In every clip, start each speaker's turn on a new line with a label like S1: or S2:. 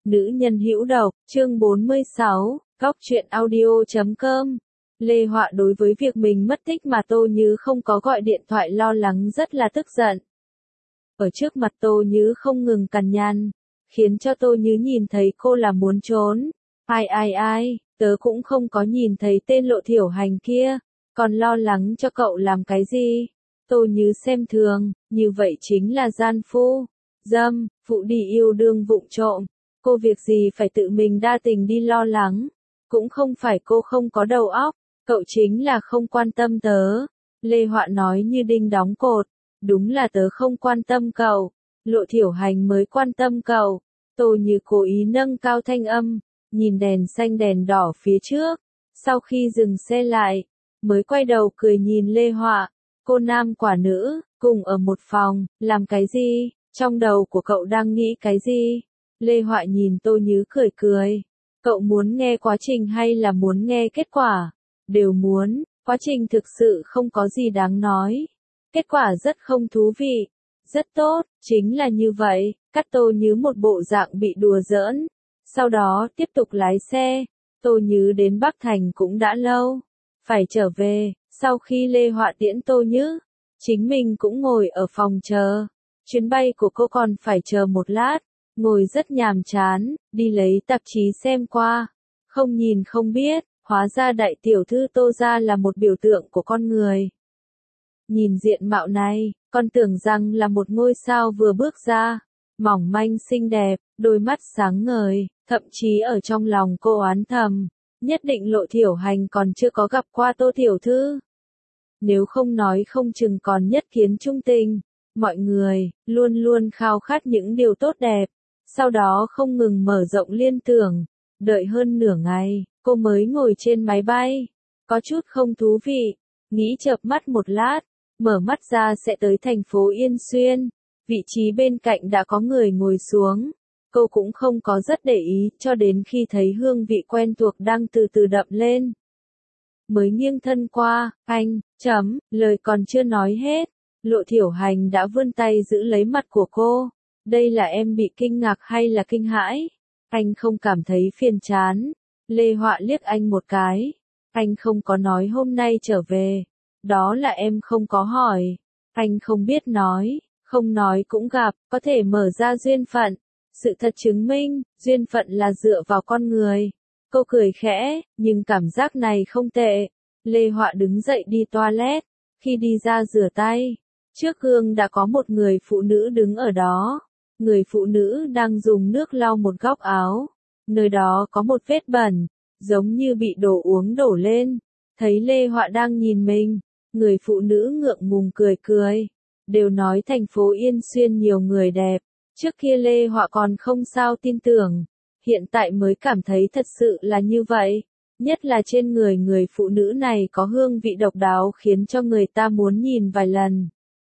S1: Nữ nhân hữu độc, chương 46, Góc truyện audio.com. Lê Họa đối với việc mình mất tích mà Tô Như không có gọi điện thoại lo lắng rất là tức giận. Ở trước mặt Tô Như không ngừng cằn nhằn, khiến cho Tô Như nhìn thấy cô là muốn trốn. Ai, tớ cũng không có nhìn thấy tên Lộ Thiểu Hành kia, còn lo lắng cho cậu làm cái gì? Tô Như xem thường, như vậy chính là gian phu, dâm, phụ đi yêu đương vụng trộm. Cô việc gì phải tự mình đa tình đi lo lắng, cũng không phải cô không có đầu óc, cậu chính là không quan tâm tớ. Lê Họa nói như đinh đóng cột, đúng là tớ không quan tâm cậu, Lộ Thiểu Hành mới quan tâm cậu. Tô Như cố ý nâng cao thanh âm, nhìn đèn xanh đèn đỏ phía trước, sau khi dừng xe lại, mới quay đầu cười nhìn Lê Họa, cô nam quả nữ, cùng ở một phòng, làm cái gì, trong đầu của cậu đang nghĩ cái gì? Lê Họa nhìn Tô Như cười cười, cậu muốn nghe quá trình hay là muốn nghe kết quả? Đều muốn, quá trình thực sự không có gì đáng nói, kết quả rất không thú vị, rất tốt, chính là như vậy, cắt Tô Như một bộ dạng bị đùa giỡn, sau đó tiếp tục lái xe. Tô Như đến Bắc Thành cũng đã lâu, phải trở về, sau khi Lê Họa tiễn Tô Như, chính mình cũng ngồi ở phòng chờ, chuyến bay của cô còn phải chờ một lát, ngồi rất nhàm chán, đi lấy tạp chí xem qua, không nhìn không biết, hóa ra đại tiểu thư Tô gia là một biểu tượng của con người. Nhìn diện mạo này, con tưởng rằng là một ngôi sao vừa bước ra, mỏng manh xinh đẹp, đôi mắt sáng ngời, thậm chí ở trong lòng cô oán thầm, nhất định Lộ Thiểu Hành còn chưa có gặp qua Tô tiểu thư. Nếu không nói không chừng còn nhất kiến trung tình, mọi người luôn luôn khao khát những điều tốt đẹp, sau đó không ngừng mở rộng liên tưởng, đợi hơn nửa ngày, cô mới ngồi trên máy bay, có chút không thú vị, nghĩ chợp mắt một lát, mở mắt ra sẽ tới thành phố Yên Xuyên, vị trí bên cạnh đã có người ngồi xuống, cô cũng không có rất để ý cho đến khi thấy hương vị quen thuộc đang từ từ đậm lên. Mới nghiêng thân qua, lời còn chưa nói hết, Lộ Thiểu Hành đã vươn tay giữ lấy mặt của cô. Đây là em bị kinh ngạc hay là kinh hãi? Anh không cảm thấy phiền chán. Lê Họa liếc anh một cái. Anh không có nói hôm nay trở về. Đó là em không có hỏi. Anh không biết nói, không nói cũng gặp, có thể mở ra duyên phận. Sự thật chứng minh, duyên phận là dựa vào con người. Cô cười khẽ, nhưng cảm giác này không tệ. Lê Họa đứng dậy đi toilet. Khi đi ra rửa tay, trước gương đã có một người phụ nữ đứng ở đó. Người phụ nữ đang dùng nước lau một góc áo. Nơi đó có một vết bẩn, giống như bị đồ uống đổ lên. Thấy Lê Họa đang nhìn mình, người phụ nữ ngượng ngùng cười cười. Đều nói thành phố Yên Xuyên nhiều người đẹp. Trước kia Lê Họa còn không sao tin tưởng. Hiện tại mới cảm thấy thật sự là như vậy. Nhất là trên người phụ nữ này có hương vị độc đáo khiến cho người ta muốn nhìn vài lần.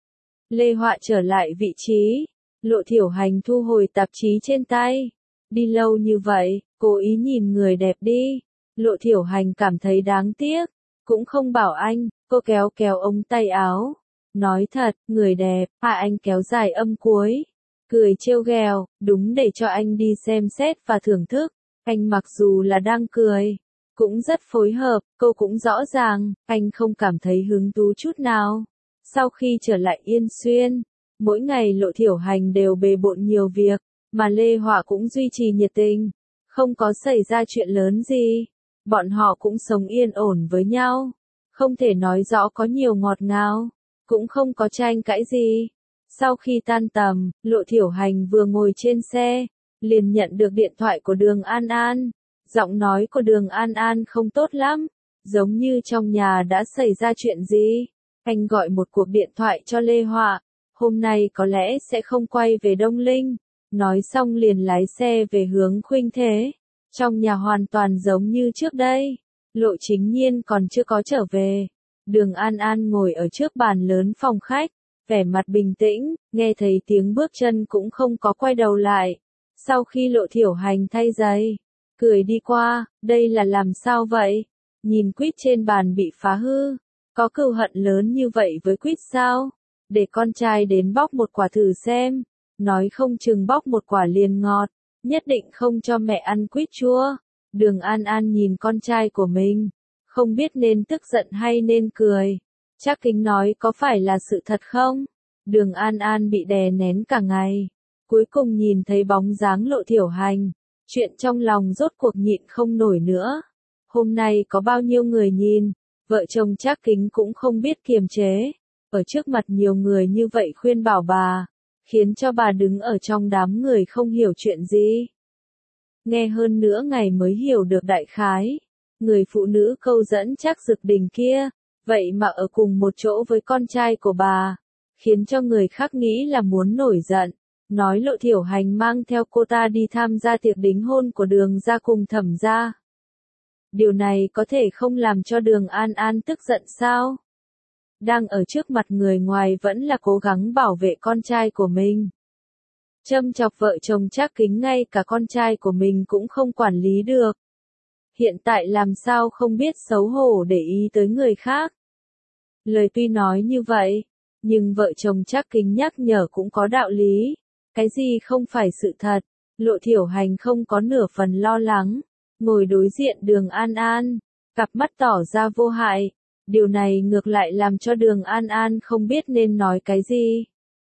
S1: Lê Họa trở lại vị trí. Lộ Thiểu Hành thu hồi tạp chí trên tay. Đi lâu như vậy, cố ý nhìn người đẹp đi. Lộ Thiểu Hành cảm thấy đáng tiếc. Cũng không bảo anh, cô kéo kéo ống tay áo. Nói thật, người đẹp, anh kéo dài âm cuối. Cười trêu ghẹo, đúng để cho anh đi xem xét và thưởng thức. Anh mặc dù là đang cười, cũng rất phối hợp, cô cũng rõ ràng, anh không cảm thấy hứng thú chút nào. Sau khi trở lại Yên Xuyên, mỗi ngày Lộ Thiểu Hành đều bề bộn nhiều việc, mà Lê Họa cũng duy trì nhiệt tình, không có xảy ra chuyện lớn gì. Bọn họ cũng sống yên ổn với nhau, không thể nói rõ có nhiều ngọt ngào, cũng không có tranh cãi gì. Sau khi tan tầm, Lộ Thiểu Hành vừa ngồi trên xe, liền nhận được điện thoại của Đường An An. Giọng nói của Đường An An không tốt lắm, giống như trong nhà đã xảy ra chuyện gì. Anh gọi một cuộc điện thoại cho Lê Họa, hôm nay có lẽ sẽ không quay về Đông Linh. Nói xong liền lái xe về hướng Khuynh Thế. Trong nhà hoàn toàn giống như trước đây, Lộ Chính Nhiên còn chưa có trở về. Đường An An ngồi ở trước bàn lớn phòng khách, vẻ mặt bình tĩnh, nghe thấy tiếng bước chân cũng không có quay đầu lại. Sau khi Lộ Thiểu Hành thay giày, cười đi qua, đây là làm sao vậy? Nhìn quýt trên bàn bị phá hư, có cừu hận lớn như vậy với quýt sao? Để con trai đến bóc một quả thử xem, nói không chừng bóc một quả liền ngọt, nhất định không cho mẹ ăn quýt chua. Đường An An nhìn con trai của mình, không biết nên tức giận hay nên cười. Trác Kính nói có phải là sự thật không? Đường An An bị đè nén cả ngày, cuối cùng nhìn thấy bóng dáng Lộ Thiểu Hành, chuyện trong lòng rốt cuộc nhịn không nổi nữa. Hôm nay có bao nhiêu người nhìn, vợ chồng Trác Kính cũng không biết kiềm chế, ở trước mặt nhiều người như vậy khuyên bảo bà, khiến cho bà đứng ở trong đám người không hiểu chuyện gì. Nghe hơn nữa ngày mới hiểu được đại khái, người phụ nữ câu dẫn Trác Dực Đình kia, vậy mà ở cùng một chỗ với con trai của bà, khiến cho người khác nghĩ là muốn nổi giận, nói Lộ Thiểu Hành mang theo cô ta đi tham gia tiệc đính hôn của Đường gia cùng Thẩm gia. Điều này có thể không làm cho Đường An An tức giận sao? Đang ở trước mặt người ngoài vẫn là cố gắng bảo vệ con trai của mình. Châm chọc vợ chồng Trác Kính ngay cả con trai của mình cũng không quản lý được. Hiện tại làm sao không biết xấu hổ để ý tới người khác. Lời tuy nói như vậy, nhưng vợ chồng Trác Kính nhắc nhở cũng có đạo lý. Cái gì không phải sự thật, Lộ Thiểu Hành không có nửa phần lo lắng, ngồi đối diện Đường An An, cặp mắt tỏ ra vô hại. Điều này ngược lại làm cho Đường An An không biết nên nói cái gì.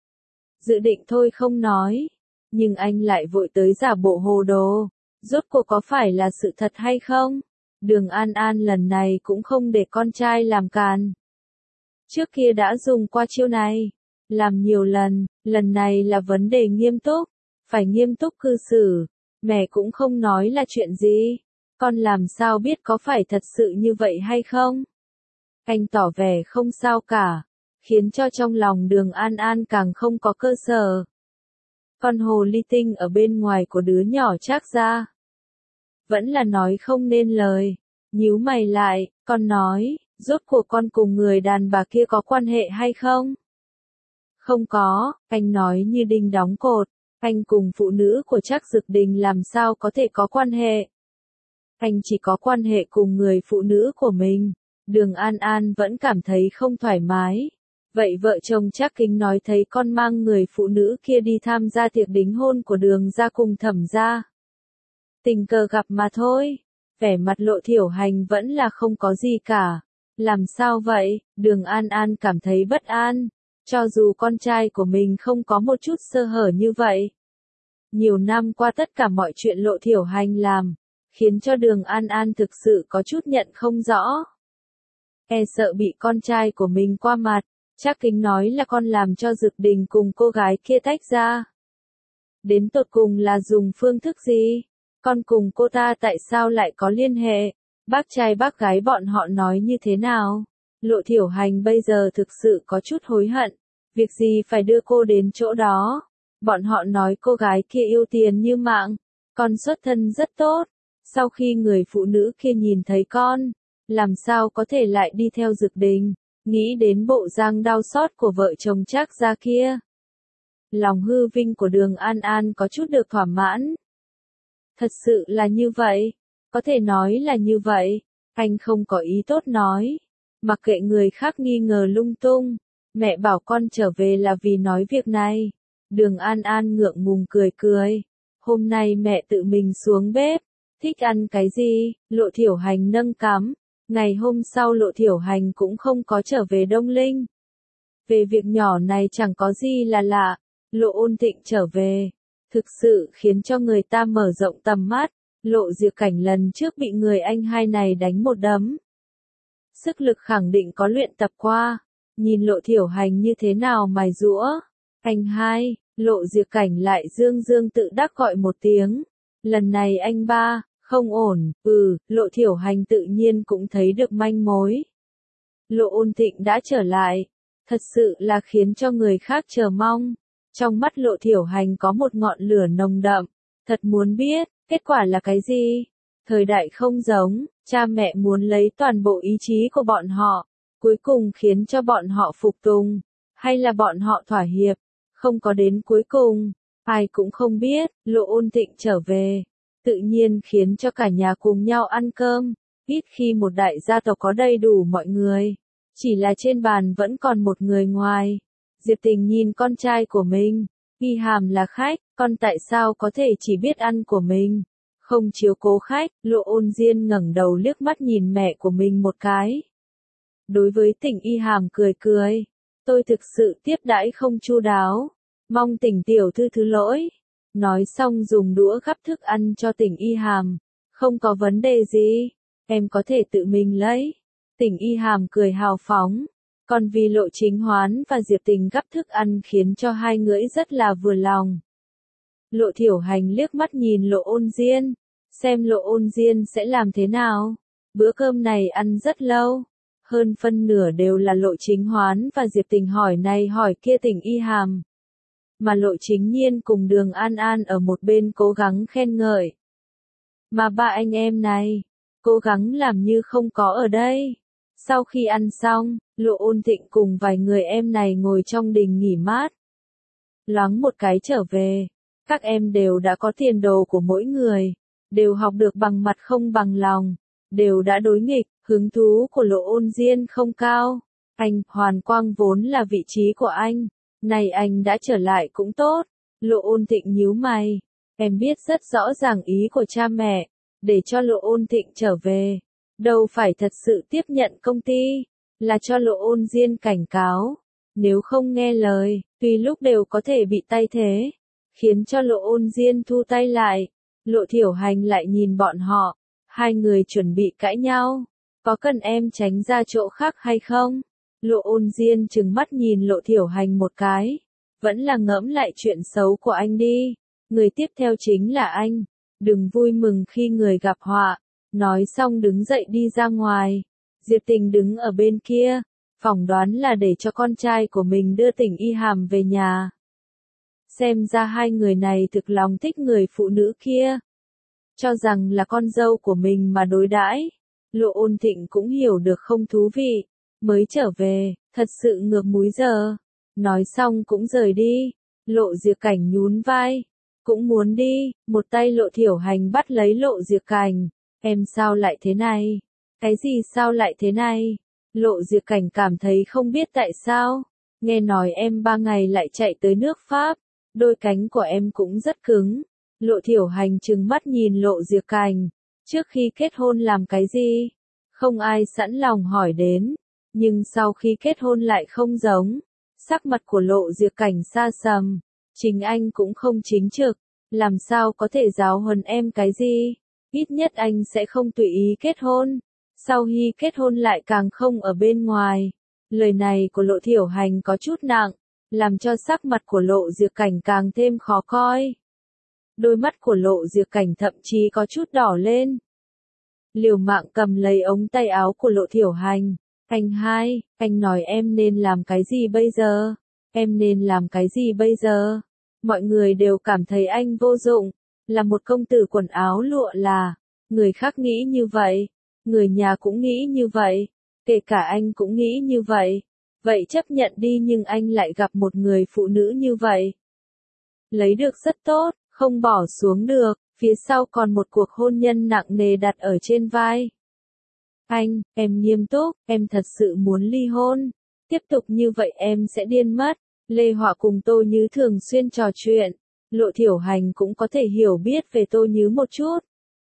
S1: Dự định thôi không nói, nhưng anh lại vội tới giả bộ hồ đồ. Rốt cuộc có phải là sự thật hay không? Đường An An lần này cũng không để con trai làm càn. Trước kia đã dùng qua chiêu này, làm nhiều lần, lần này là vấn đề nghiêm túc, phải nghiêm túc cư xử. Mẹ cũng không nói là chuyện gì, con làm sao biết có phải thật sự như vậy hay không? Anh tỏ vẻ không sao cả, khiến cho trong lòng Đường An An càng không có cơ sở. Con hồ ly tinh ở bên ngoài của đứa nhỏ Trác gia vẫn là nói không nên lời, nhíu mày lại, con nói, rốt cuộc con cùng người đàn bà kia có quan hệ hay không? Không có, anh nói như đinh đóng cột, anh cùng phụ nữ của Trác Dực Đình làm sao có thể có quan hệ? Anh chỉ có quan hệ cùng người phụ nữ của mình. Đường An An vẫn cảm thấy không thoải mái. Vậy vợ chồng Trác Kính nói thấy con mang người phụ nữ kia đi tham gia tiệc đính hôn của Đường gia cùng Thẩm gia. Tình cờ gặp mà thôi. Vẻ mặt Lộ Thiểu Hành vẫn là không có gì cả. Làm sao vậy? Đường An An cảm thấy bất an. Cho dù con trai của mình không có một chút sơ hở như vậy. Nhiều năm qua tất cả mọi chuyện Lộ Thiểu Hành làm, khiến cho Đường An An thực sự có chút nhận không rõ. E sợ bị con trai của mình qua mặt, Trác Kính nói là con làm cho Dực Đình cùng cô gái kia tách ra. Đến tột cùng là dùng phương thức gì? Con cùng cô ta tại sao lại có liên hệ? Bác trai bác gái bọn họ nói như thế nào? Lộ Thiểu Hành bây giờ thực sự có chút hối hận. Việc gì phải đưa cô đến chỗ đó? Bọn họ nói cô gái kia yêu tiền như mạng. Con xuất thân rất tốt. Sau khi người phụ nữ kia nhìn thấy con, làm sao có thể lại đi theo Dực Đình? Nghĩ đến bộ dáng đau xót của vợ chồng Trác gia kia. Lòng hư vinh của Đường An An có chút được thỏa mãn. Thật sự là như vậy. Có thể nói là như vậy. Anh không có ý tốt nói. Mặc kệ người khác nghi ngờ lung tung. Mẹ bảo con trở về là vì nói việc này. Đường An An ngượng ngùng cười cười. Hôm nay mẹ tự mình xuống bếp. Thích ăn cái gì? Lộ Thiểu Hành nâng cằm. Ngày hôm sau Lộ Thiểu Hành cũng không có trở về Đông Linh. Về việc nhỏ này chẳng có gì là lạ. Lộ Ôn Thịnh trở về, thực sự khiến cho người ta mở rộng tầm mắt. Lộ Diệp Cảnh lần trước bị người anh hai này đánh một đấm. Sức lực khẳng định có luyện tập qua. Nhìn Lộ Thiểu Hành như thế nào mài giũa. Anh hai, Lộ Diệp Cảnh lại dương dương tự đắc gọi một tiếng. Lần này anh ba, không ổn, Lộ Thiểu Hành tự nhiên cũng thấy được manh mối. Lộ Ôn Thịnh đã trở lại, thật sự là khiến cho người khác chờ mong. Trong mắt Lộ Thiểu Hành có một ngọn lửa nồng đậm, thật muốn biết, kết quả là cái gì? Thời đại không giống, cha mẹ muốn lấy toàn bộ ý chí của bọn họ, cuối cùng khiến cho bọn họ phục tùng, hay là bọn họ thỏa hiệp, không có đến cuối cùng, ai cũng không biết. Lộ Ôn Thịnh trở về, tự nhiên khiến cho cả nhà cùng nhau ăn cơm, ít khi một đại gia tộc có đầy đủ mọi người, chỉ là trên bàn vẫn còn một người ngoài. Diệp Tình nhìn con trai của mình, Y Hàm là khách, Con tại sao có thể chỉ biết ăn của mình, không chiếu cố khách? Lộ Ôn Diên ngẩng đầu liếc mắt nhìn mẹ của mình một cái. Đối với Tỉnh Y Hàm cười cười. Tôi thực sự tiếp đãi không chu đáo. Mong Tỉnh tiểu thư thứ lỗi. Nói xong dùng đũa gắp thức ăn cho Tỉnh Y Hàm. Không có vấn đề gì. Em có thể tự mình lấy. Tỉnh Y Hàm cười hào phóng. Còn vì Lộ Chính Hoán và Diệp Tình gắp thức ăn khiến cho hai người rất là vừa lòng. Lộ Thiểu Hành liếc mắt nhìn Lộ Ôn Diên. Xem Lộ Ôn Diên sẽ làm thế nào. Bữa cơm này ăn rất lâu. Hơn phân nửa đều là Lộ Chính Hoán và Diệp Tình hỏi này hỏi kia Tỉnh Y Hàm. Mà Lộ Chính Nhiên cùng Đường An An ở một bên cố gắng khen ngợi. Mà ba anh em này, cố gắng làm như không có ở đây. Sau khi ăn xong, Lộ Ôn Thịnh cùng vài người em này ngồi trong đình nghỉ mát. Loáng một cái trở về, các em đều đã có tiền đồ của mỗi người, đều học được bằng mặt không bằng lòng, đều đã đối nghịch, hứng thú của Lộ Ôn Diên không cao. Anh, Hoàn Quang vốn là vị trí của anh, này anh đã trở lại cũng tốt. Lộ Ôn Thịnh nhíu mày, em biết rất rõ ràng ý của cha mẹ, để cho Lộ Ôn Thịnh trở về, đâu phải thật sự tiếp nhận công ty, là cho Lộ Ôn Diên cảnh cáo, nếu không nghe lời, tùy lúc đều có thể bị tay thế, khiến cho Lộ Ôn Diên thu tay lại. Lộ Thiểu Hành lại nhìn bọn họ, hai người chuẩn bị cãi nhau, có cần em tránh ra chỗ khác hay không? Lộ Ôn Diên trừng mắt nhìn Lộ Thiểu Hành một cái, vẫn là ngẫm lại chuyện xấu của anh đi, người tiếp theo chính là anh, đừng vui mừng khi người gặp họa. Nói xong đứng dậy đi ra ngoài, Diệp Tình đứng ở bên kia, phỏng đoán là để cho con trai của mình đưa Tỉnh Y Hàm về nhà. Xem ra hai người này thực lòng thích người phụ nữ kia, cho rằng là con dâu của mình mà đối đãi. Lộ Ôn Thịnh cũng hiểu được không thú vị, mới trở về, thật sự ngược múi giờ. Nói xong cũng rời đi, Lộ Diệp Cảnh nhún vai, cũng muốn đi, một tay Lộ Thiểu Hành bắt lấy Lộ Diệp Cảnh. Em sao lại thế này? Cái gì sao lại thế này? Lộ Diệp Cảnh cảm thấy không biết tại sao. Nghe nói em 3 ngày lại chạy tới nước Pháp. Đôi cánh của em cũng rất cứng. Lộ Thiểu Hành trừng mắt nhìn Lộ Diệp Cảnh. Trước khi kết hôn làm cái gì? Không ai sẵn lòng hỏi đến. Nhưng sau khi kết hôn lại không giống. Sắc mặt của Lộ Diệp Cảnh xa sầm. Chính anh cũng không chính trực. Làm sao có thể giáo huấn em cái gì? Ít nhất anh sẽ không tùy ý kết hôn. Sau khi kết hôn lại càng không ở bên ngoài. Lời này của Lộ Thiểu Hành có chút nặng, làm cho sắc mặt của Lộ Diệp Cảnh càng thêm khó coi. Đôi mắt của Lộ Diệp Cảnh thậm chí có chút đỏ lên. Liều mạng cầm lấy ống tay áo của Lộ Thiểu Hành. Anh hai, anh nói em nên làm cái gì bây giờ? Em nên làm cái gì bây giờ? Mọi người đều cảm thấy anh vô dụng. Là một công tử quần áo lụa là, người khác nghĩ như vậy, người nhà cũng nghĩ như vậy, kể cả anh cũng nghĩ như vậy. Vậy chấp nhận đi nhưng anh lại gặp một người phụ nữ như vậy. Lấy được rất tốt, không bỏ xuống được, phía sau còn một cuộc hôn nhân nặng nề đặt ở trên vai. Anh, em nghiêm túc, em thật sự muốn ly hôn. Tiếp tục như vậy em sẽ điên mất. Lê Họa cùng Tô Nhứ thường xuyên trò chuyện. Lộ Thiểu Hành cũng có thể hiểu biết về Tô Nhứ một chút.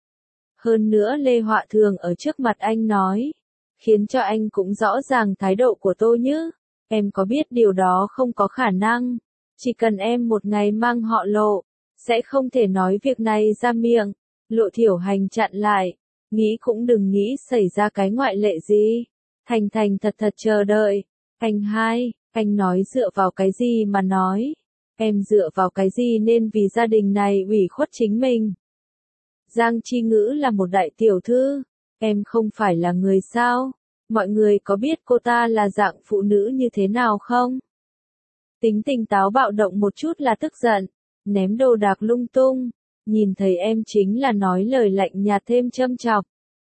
S1: Hơn nữa Lê Họa thường ở trước mặt anh nói, khiến cho anh cũng rõ ràng thái độ của Tô Nhứ. Em có biết điều đó không có khả năng, chỉ cần em một ngày mang họ Lộ, sẽ không thể nói việc này ra miệng. Lộ Thiểu Hành chặn lại, nghĩ cũng đừng nghĩ xảy ra cái ngoại lệ gì. Thành thành thật thật chờ đợi. Anh hai, anh nói dựa vào cái gì mà nói? Em dựa vào cái gì nên vì gia đình này ủy khuất chính mình? Giang Chi Ngữ là một đại tiểu thư, em không phải là người sao? Mọi người có biết cô ta là dạng phụ nữ như thế nào không? Tính tình táo bạo động một chút là tức giận, ném đồ đạc lung tung, nhìn thấy em chính là nói lời lạnh nhạt thêm châm chọc.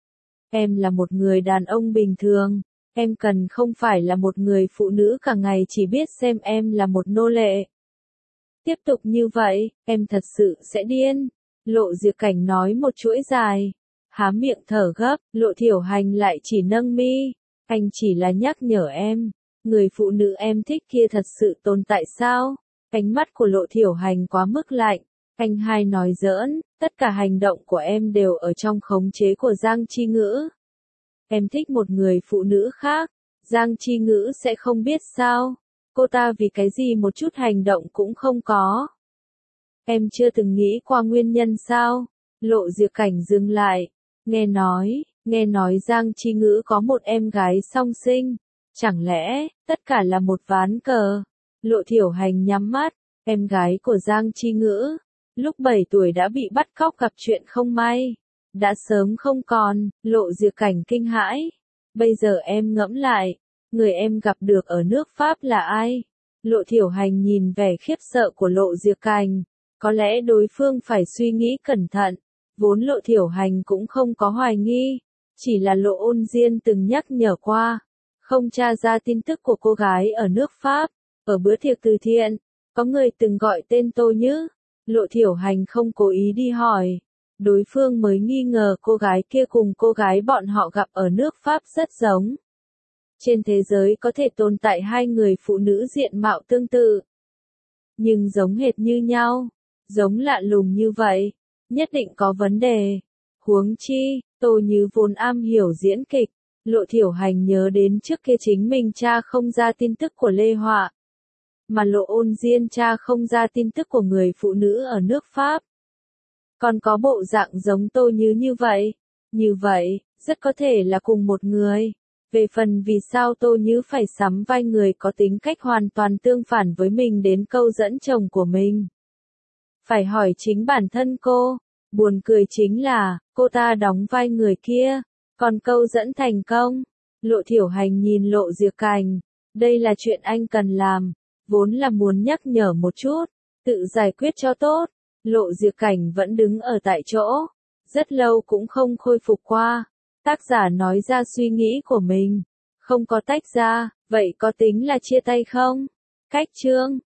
S1: Em là một người đàn ông bình thường, em cần không phải là một người phụ nữ cả ngày chỉ biết xem em là một nô lệ. Tiếp tục như vậy, em thật sự sẽ điên. Lộ Diệp Cảnh nói một chuỗi dài, há miệng thở gấp. Lộ Thiểu Hành lại chỉ nâng mi, anh chỉ là nhắc nhở em, người phụ nữ em thích kia thật sự tồn tại sao? Ánh mắt của Lộ Thiểu Hành quá mức lạnh, Anh hai nói giỡn, tất cả hành động của em đều ở trong khống chế của Giang Chi Ngữ. Em thích một người phụ nữ khác, Giang Chi Ngữ sẽ không biết sao? Cô ta vì cái gì một chút hành động cũng không có. Em chưa từng nghĩ qua nguyên nhân sao? Lộ Diệc Cảnh dừng lại, nghe nói Giang Chi Ngữ có một em gái song sinh. Chẳng lẽ, tất cả là một ván cờ? Lộ Thiểu Hành nhắm mắt, em gái của Giang Chi Ngữ, lúc 7 tuổi đã bị bắt cóc gặp chuyện không may. Đã sớm không còn, Lộ Diệc Cảnh kinh hãi. Bây giờ em ngẫm lại, người em gặp được ở nước Pháp là ai? Lộ Thiểu Hành nhìn vẻ khiếp sợ của Lộ Diệc Cảnh. Có lẽ đối phương phải suy nghĩ cẩn thận. Vốn Lộ Thiểu Hành cũng không có hoài nghi. Chỉ là Lộ Ôn Diên từng nhắc nhở qua. Không tra ra tin tức của cô gái ở nước Pháp. Ở bữa tiệc từ thiện, có người từng gọi tên Tô Nhữ. Lộ Thiểu Hành không cố ý đi hỏi. Đối phương mới nghi ngờ cô gái kia cùng cô gái bọn họ gặp ở nước Pháp rất giống. Trên thế giới có thể tồn tại hai người phụ nữ diện mạo tương tự. Nhưng giống hệt như nhau. Giống lạ lùng như vậy. Nhất định có vấn đề. Huống chi, Tô Nhữ vốn am hiểu diễn kịch. Lộ Thiểu Hành nhớ đến trước kia chính mình tra không ra tin tức của Lê Họa. Mà Lộ Ôn Diên tra không ra tin tức của người phụ nữ ở nước Pháp. Còn có bộ dạng giống Tô Nhữ như vậy. Như vậy, rất có thể là cùng một người. Về phần vì sao Tô Nhữ phải sắm vai người có tính cách hoàn toàn tương phản với mình đến câu dẫn chồng của mình. Phải hỏi chính bản thân cô. Buồn cười chính là, cô ta đóng vai người kia. Còn câu dẫn thành công. Lộ Thiểu Hành nhìn Lộ Diệc Cảnh. Đây là chuyện anh cần làm. Vốn là muốn nhắc nhở một chút. Tự giải quyết cho tốt. Lộ Diệc Cảnh vẫn đứng ở tại chỗ. Rất lâu cũng không khôi phục qua. Tác giả nói ra suy nghĩ của mình. Không có tách ra, vậy có tính là chia tay không? Cách chương